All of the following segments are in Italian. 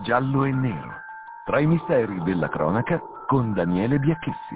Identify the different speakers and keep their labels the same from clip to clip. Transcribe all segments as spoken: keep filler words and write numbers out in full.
Speaker 1: giallo e nero, tra i misteri della cronaca con Daniele Biacchessi.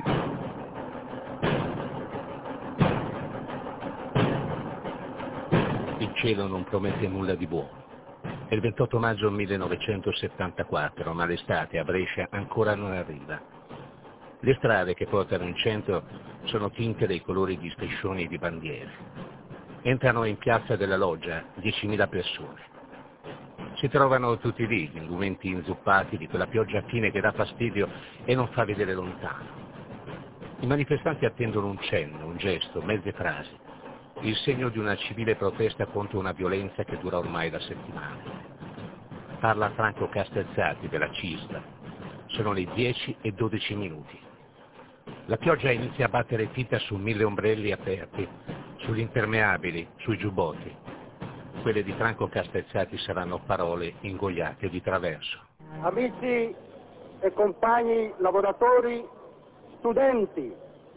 Speaker 2: Il cielo non promette nulla di buono. È il ventotto maggio millenovecentosettantaquattro, ma l'estate a Brescia ancora non arriva. Le strade che portano in centro sono tinte dei colori di striscioni e di bandiere. Entrano in piazza della Loggia diecimila persone. Si trovano tutti lì, gli indumenti inzuppati di quella pioggia fine che dà fastidio e non fa vedere lontano. I manifestanti attendono un cenno, un gesto, mezze frasi, il segno di una civile protesta contro una violenza che dura ormai da settimane. Parla Franco Castellzati della CISL. Sono le dieci e dodici minuti. La pioggia inizia a battere fitta su mille ombrelli aperti, sugli impermeabili, sui giubbotti. Quelle di Franco Castellzati saranno parole ingoiate di traverso.
Speaker 3: Amici e compagni lavoratori, studenti,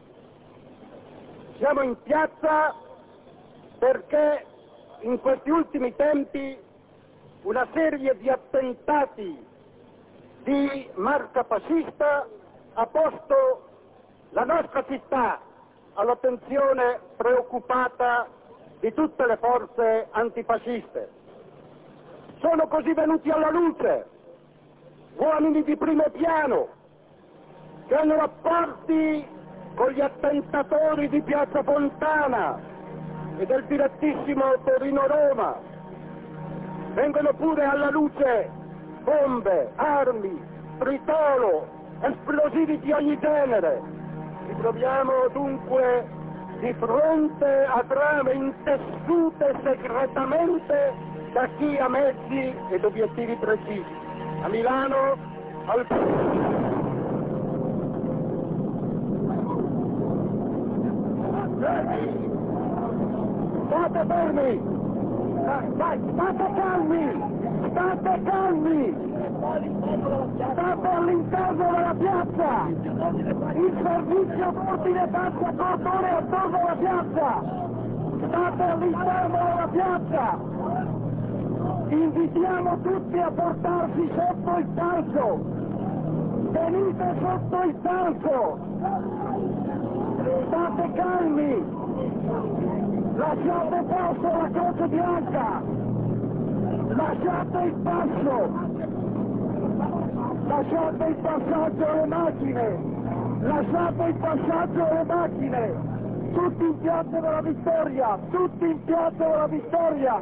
Speaker 3: siamo in piazza perché in questi ultimi tempi una serie di attentati di marca fascista ha posto la nostra città all'attenzione preoccupata di tutte le forze antifasciste. Sono così venuti alla luce uomini di primo piano che hanno rapporti con gli attentatori di Piazza Fontana e del direttissimo Torino-Roma. Vengono pure alla luce bombe, armi, tritolo, esplosivi di ogni genere. Ci troviamo dunque di fronte a trame intessute segretamente da chi ha mezzi ed obiettivi precisi. A Milano, al... State fermi! Dai, state calmi! State calmi! State all'interno della piazza! Il servizio d'ordine passa cordone attorno alla piazza! State all'interno della piazza! Invitiamo tutti a portarsi sotto il palco! Venite sotto il palco! State calmi! Lasciate posto la croce bianca! Lasciate il passo! Lasciate il passaggio alle macchine! Lasciate il passaggio alle macchine! Tutti in piazza della Vittoria! Tutti in piazza della Vittoria!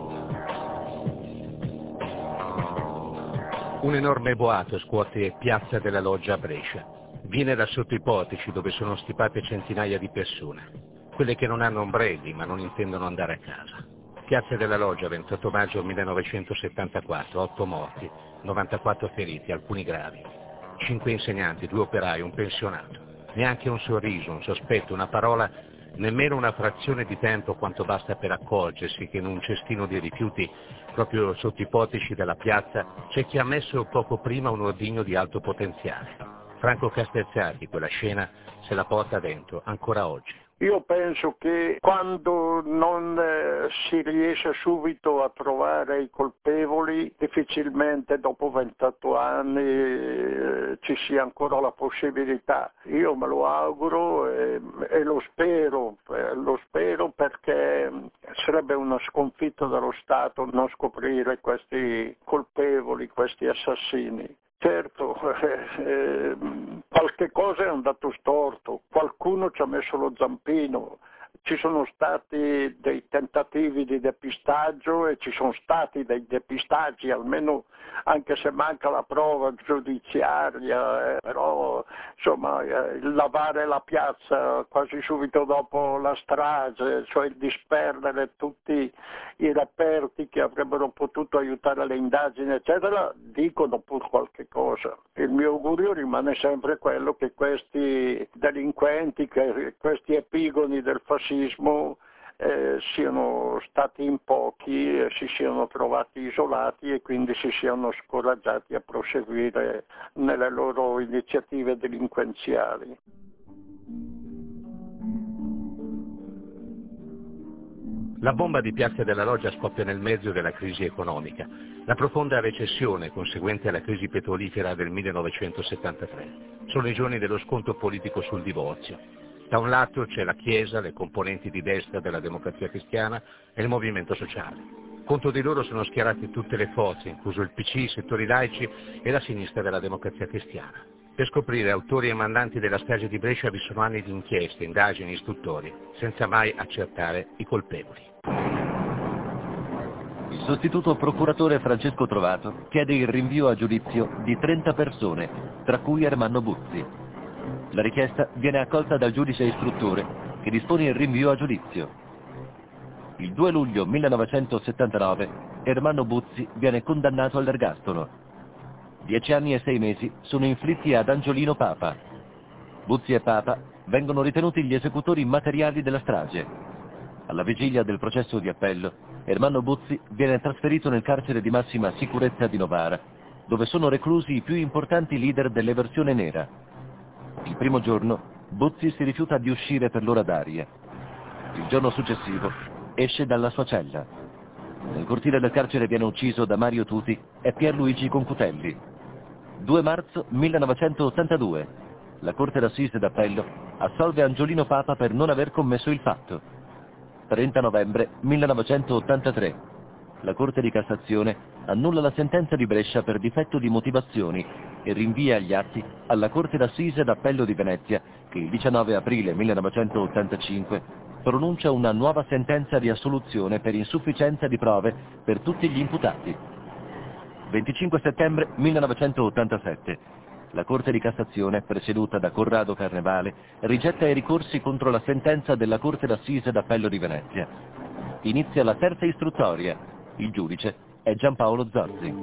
Speaker 2: Un enorme boato scuote Piazza della Loggia a Brescia. Viene da sotto i portici dove sono stipate centinaia di persone. Quelle che non hanno ombrelli ma non intendono andare a casa. Piazza della Loggia, ventotto maggio millenovecentosettantaquattro, otto morti, novantaquattro feriti, alcuni gravi. Cinque insegnanti, due operai, un pensionato. Neanche un sorriso, un sospetto, una parola, nemmeno una frazione di tempo quanto basta per accorgersi che in un cestino di rifiuti, proprio sotto i portici della piazza, c'è chi ha messo poco prima un ordigno di alto potenziale. Franco Castellzati, quella scena, se la porta dentro, ancora oggi.
Speaker 4: Io penso che quando non eh, si riesce subito a trovare i colpevoli, difficilmente dopo ventotto anni eh, ci sia ancora la possibilità. Io me lo auguro e, e lo spero, eh, lo spero perché sarebbe una sconfitta dello Stato non scoprire questi colpevoli, questi assassini. Certo, eh, eh, qualche cosa è andato storto, qualcuno ci ha messo lo zampino, ci sono stati dei tentativi di depistaggio e ci sono stati dei depistaggi, almeno anche se manca la prova giudiziaria, eh, però insomma eh, lavare la piazza quasi subito dopo la strage, cioè il disperdere tutti i reperti che avrebbero potuto aiutare le indagini eccetera, dicono pur qualche cosa. Il mio augurio rimane sempre quello che questi delinquenti, che questi epigoni del fascismo eh, siano stati in pochi e si siano trovati isolati e quindi si siano scoraggiati a proseguire nelle loro iniziative delinquenziali.
Speaker 2: La bomba di Piazza della Loggia scoppia nel mezzo della crisi economica, la profonda recessione conseguente alla crisi petrolifera del millenovecentosettantatré. Sono i giorni dello scontro politico sul divorzio. Da un lato c'è la Chiesa, le componenti di destra della Democrazia Cristiana e il Movimento Sociale. Contro di loro sono schierate tutte le forze, incluso il P C, i settori laici e la sinistra della Democrazia Cristiana. Per scoprire autori e mandanti della strage di Brescia vi sono anni di inchieste, indagini, istruttorie, senza mai accertare i colpevoli.
Speaker 5: Il sostituto procuratore Francesco Trovato chiede il rinvio a giudizio di trenta persone, tra cui Ermanno Buzzi. La richiesta viene accolta dal giudice istruttore, che dispone il rinvio a giudizio. Il due luglio millenovecentosettantanove Ermanno Buzzi viene condannato all'ergastolo. Dieci anni e sei mesi sono inflitti ad Angiolino Papa. Buzzi e Papa vengono ritenuti gli esecutori materiali della strage. Alla vigilia del processo di appello, Ermanno Buzzi viene trasferito nel carcere di massima sicurezza di Novara, dove sono reclusi i più importanti leader dell'eversione nera. Il primo giorno, Buzzi si rifiuta di uscire per l'ora d'aria. Il giorno successivo, esce dalla sua cella. Nel cortile del carcere viene ucciso da Mario Tuti e Pierluigi Concutelli. due marzo millenovecentottantadue. La Corte d'Assise d'Appello assolve Angiolino Papa per non aver commesso il fatto. trenta novembre millenovecentottantatré. La Corte di Cassazione annulla la sentenza di Brescia per difetto di motivazioni e rinvia gli atti alla Corte d'Assise d'Appello di Venezia, che il diciannove aprile millenovecentottantacinque pronuncia una nuova sentenza di assoluzione per insufficienza di prove per tutti gli imputati. venticinque settembre millenovecentottantasette. La Corte di Cassazione, presieduta da Corrado Carnevale, rigetta i ricorsi contro la sentenza della Corte d'Assise d'Appello di Venezia. Inizia la terza istruttoria. Il giudice è Giampaolo Zorzi.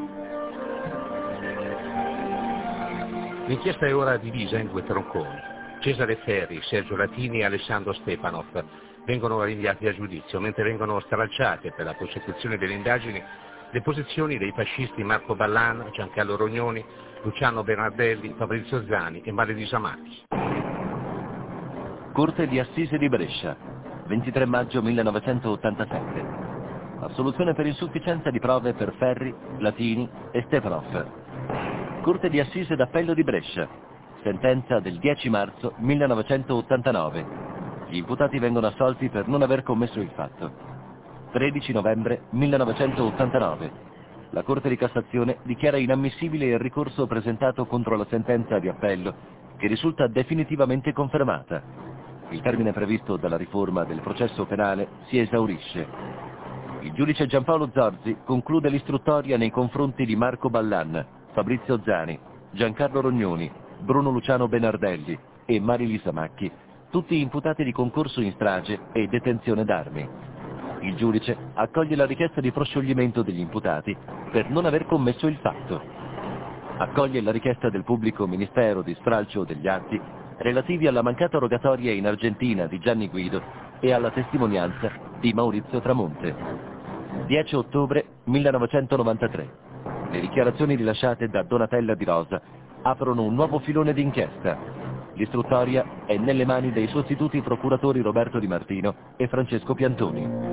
Speaker 2: L'inchiesta è ora divisa in due tronconi. Cesare Ferri, Sergio Latini e Alessandro Stepanov vengono rinviati a giudizio, mentre vengono stralciate per la prosecuzione delle indagini le posizioni dei fascisti Marco Ballan, Giancarlo Rognoni, Luciano Bernardelli, Fabrizio Zani e Marilisa Macchi.
Speaker 5: Corte di Assise di Brescia, ventitré maggio millenovecentottantasette. Assoluzione per insufficienza di prove per Ferri, Latini e Stepanov. Corte di Assise d'Appello di Brescia, sentenza del dieci marzo millenovecentottantanove. Gli imputati vengono assolti per non aver commesso il fatto. tredici novembre millenovecentottantanove. La Corte di Cassazione dichiara inammissibile il ricorso presentato contro la sentenza di appello, che risulta definitivamente confermata. Il termine previsto dalla riforma del processo penale si esaurisce. Il giudice Giampaolo Zorzi conclude l'istruttoria nei confronti di Marco Ballan, Fabrizio Zani, Giancarlo Rognoni, Bruno Luciano Bernardelli e Marilisa Macchi, tutti imputati di concorso in strage e detenzione d'armi. Il giudice accoglie la richiesta di proscioglimento degli imputati per non aver commesso il fatto. Accoglie la richiesta del pubblico ministero di stralcio degli atti relativi alla mancata rogatoria in Argentina di Gianni Guido e alla testimonianza di Maurizio Tramonte. dieci ottobre millenovecentonovantatré. Le dichiarazioni rilasciate da Donatella Di Rosa aprono un nuovo filone d'inchiesta. L'istruttoria è nelle mani dei sostituti procuratori Roberto Di Martino e Francesco Piantoni.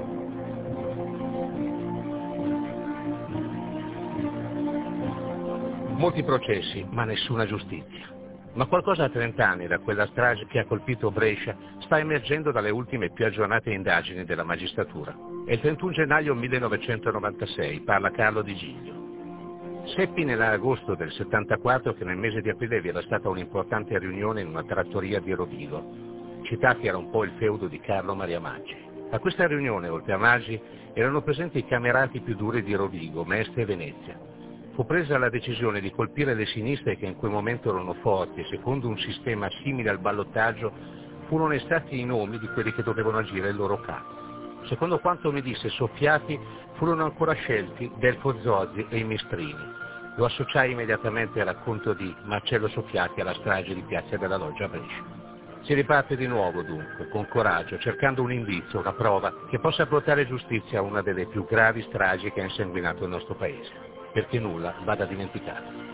Speaker 2: Molti processi, ma nessuna giustizia. Ma qualcosa a trent'anni da quella strage che ha colpito Brescia sta emergendo dalle ultime più aggiornate indagini della magistratura. È il trentuno gennaio millenovecentonovantasei, parla Carlo Di Giglio. Seppi nell'agosto del settantaquattro che nel mese di aprile vi era stata un'importante riunione in una trattoria di Rovigo, città che era un po' il feudo di Carlo Maria Maggi. A questa riunione, oltre a Maggi, erano presenti i camerati più duri di Rovigo, Mestre e Venezia. Fu presa la decisione di colpire le sinistre che in quel momento erano forti e secondo un sistema simile al ballottaggio furono estratti i nomi di quelli che dovevano agire il loro capo. Secondo quanto mi disse Soffiati, furono ancora scelti Delfo Zorzi e i Mestrini. Lo associai immediatamente al racconto di Marcello Soffiati alla strage di Piazza della Loggia a Brescia. Si riparte di nuovo dunque, con coraggio, cercando un indizio, una prova che possa portare giustizia a una delle più gravi stragi che ha insanguinato il nostro paese, perché nulla vada dimenticato.